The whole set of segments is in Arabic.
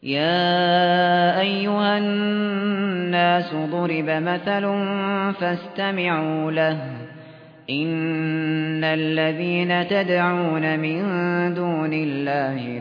يا أيها الناس ضرب مثل فاستمعوا له إن الذين تدعون من دون الله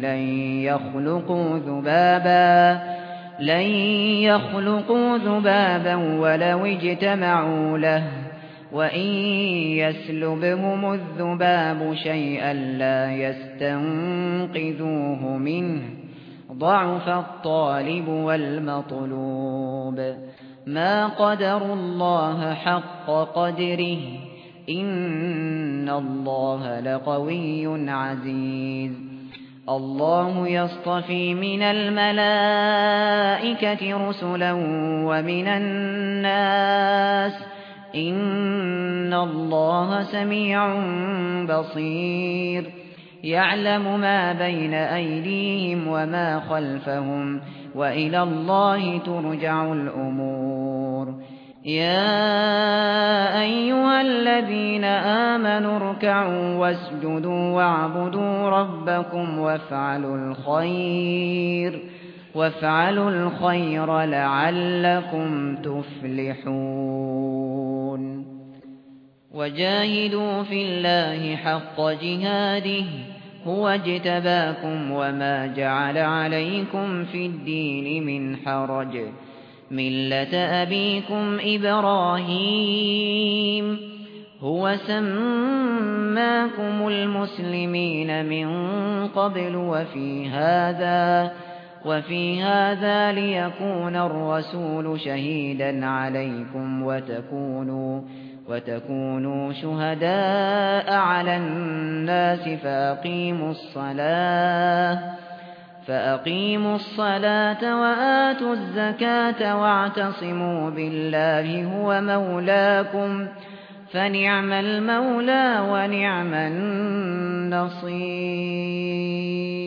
لن يخلقوا ذبابا ولو اجتمعوا له وإن يسلبهم الذباب شيئا لا يستنقذوه منه ضعف الطالب والمطلوب ما قدروا الله حق قدره إن الله لقوي عزيز الله يصطفي من الملائكة رسلا ومن الناس إن الله سميع بصير يعلم ما بين أيديهم وما خلفهم وإلى الله ترجع الأمور يا أيها الذين آمنوا اركعوا واسجدوا واعبدوا ربكم وافعلوا الخير لعلكم تفلحون وجاهدوا في الله حق جهاده هو اجتباكم وما جعل عليكم في الدين من حرج ملة أبيكم إبراهيم هو سماكم المسلمين من قبل وفي هذا ليكون الرسول شهيدا عليكم وتكونوا شهداء على الناس فأقيموا الصلاة وآتوا الزكاة واعتصموا بالله هو مولاكم فنعم المولى ونعم النصير.